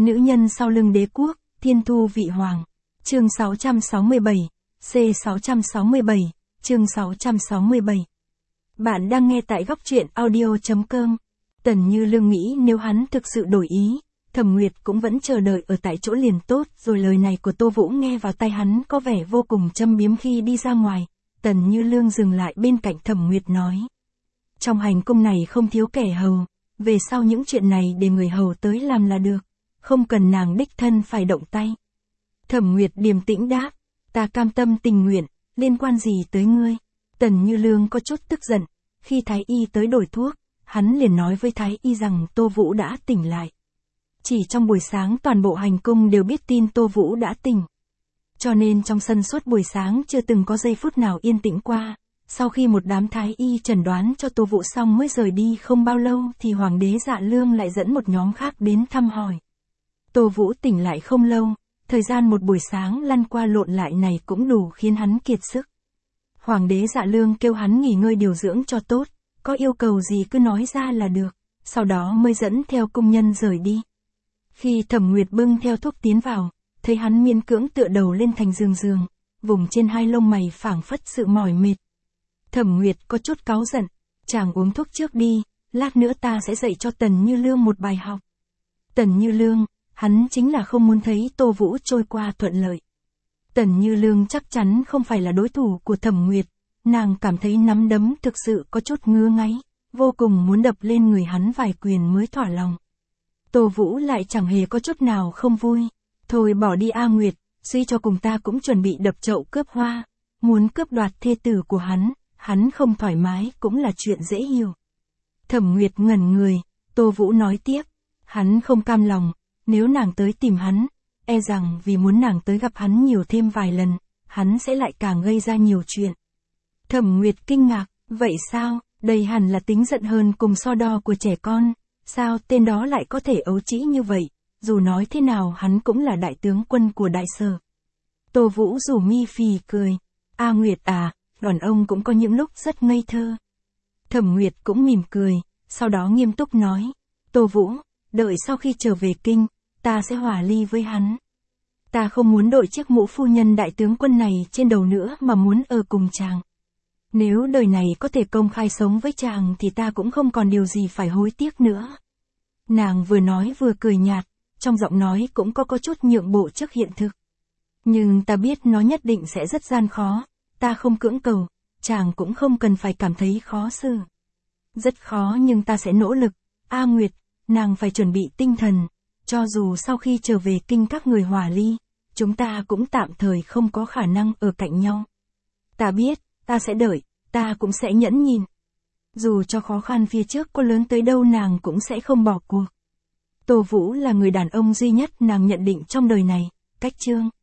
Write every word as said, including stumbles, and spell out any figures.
Nữ nhân sau lưng đế quốc, thiên thu vị hoàng. Chương sáu trăm sáu mươi bảy, C sáu trăm sáu mươi bảy, chương sáu trăm sáu mươi bảy. Bạn đang nghe tại góc truyện audio chấm com. Tần Như Lương nghĩ nếu hắn thực sự đổi ý, Thẩm Nguyệt cũng vẫn chờ đợi ở tại chỗ liền tốt, rồi lời này của Tô Vũ nghe vào tai hắn có vẻ vô cùng châm biếm khi đi ra ngoài. Tần Như Lương dừng lại bên cạnh Thẩm Nguyệt nói. Trong hành cung này không thiếu kẻ hầu, về sau những chuyện này để người hầu tới làm là được, không cần nàng đích thân phải động tay. Thẩm Nguyệt điềm tĩnh đáp, ta cam tâm tình nguyện, liên quan gì tới ngươi? Tần Như Lương có chút tức giận, khi Thái Y tới đổi thuốc, hắn liền nói với Thái Y rằng Tô Vũ đã tỉnh lại. Chỉ trong buổi sáng toàn bộ hành cung đều biết tin Tô Vũ đã tỉnh. Cho nên trong sân suốt buổi sáng chưa từng có giây phút nào yên tĩnh qua. Sau khi một đám Thái Y chẩn đoán cho Tô Vũ xong mới rời đi không bao lâu thì Hoàng đế Dạ Lương lại dẫn một nhóm khác đến thăm hỏi. Tô Vũ tỉnh lại không lâu, thời gian một buổi sáng lăn qua lộn lại này cũng đủ khiến hắn kiệt sức. Hoàng đế Dạ Lương kêu hắn nghỉ ngơi điều dưỡng cho tốt, có yêu cầu gì cứ nói ra là được, sau đó mới dẫn theo cung nhân rời đi. Khi Thẩm Nguyệt bưng theo thuốc tiến vào, thấy hắn miễn cưỡng tựa đầu lên thành giường giường, vùng trên hai lông mày phảng phất sự mỏi mệt. Thẩm Nguyệt có chút cáu giận, chàng uống thuốc trước đi, lát nữa ta sẽ dạy cho Tần Như Lương một bài học. Tần Như Lương, hắn chính là không muốn thấy Tô Vũ trôi qua thuận lợi. Tần Như Lương chắc chắn không phải là đối thủ của Thẩm Nguyệt, nàng cảm thấy nắm đấm thực sự có chút ngứa ngáy, vô cùng muốn đập lên người hắn vài quyền mới thỏa lòng. Tô Vũ lại chẳng hề có chút nào không vui, thôi bỏ đi A Nguyệt, suy cho cùng ta cũng chuẩn bị đập chậu cướp hoa, muốn cướp đoạt thê tử của hắn, hắn không thoải mái cũng là chuyện dễ hiểu. Thẩm Nguyệt ngẩn người, Tô Vũ nói tiếp, hắn không cam lòng, nếu nàng tới tìm hắn, e rằng vì muốn nàng tới gặp hắn nhiều thêm vài lần, hắn sẽ lại càng gây ra nhiều chuyện. Thẩm Nguyệt kinh ngạc, vậy sao, đây hẳn là tính giận hơn cùng so đo của trẻ con, sao tên đó lại có thể ấu trĩ như vậy, dù nói thế nào hắn cũng là đại tướng quân của Đại Sở. Tô Vũ rủ mi phì cười, A Nguyệt à, đàn ông cũng có những lúc rất ngây thơ. Thẩm Nguyệt cũng mỉm cười, sau đó nghiêm túc nói, Tô Vũ, đợi sau khi trở về kinh, ta sẽ hòa ly với hắn. Ta không muốn đội chiếc mũ phu nhân đại tướng quân này trên đầu nữa mà muốn ở cùng chàng. Nếu đời này có thể công khai sống với chàng thì ta cũng không còn điều gì phải hối tiếc nữa. Nàng vừa nói vừa cười nhạt, trong giọng nói cũng có có chút nhượng bộ trước hiện thực. Nhưng ta biết nó nhất định sẽ rất gian khó, ta không cưỡng cầu, chàng cũng không cần phải cảm thấy khó xử. Rất khó nhưng ta sẽ nỗ lực, A Nguyệt, nàng phải chuẩn bị tinh thần, cho dù sau khi trở về kinh các người hòa ly, chúng ta cũng tạm thời không có khả năng ở cạnh nhau. Ta biết, ta sẽ đợi, ta cũng sẽ nhẫn nhìn. Dù cho khó khăn phía trước có lớn tới đâu nàng cũng sẽ không bỏ cuộc. Tô Vũ là người đàn ông duy nhất nàng nhận định trong đời này, cách chương.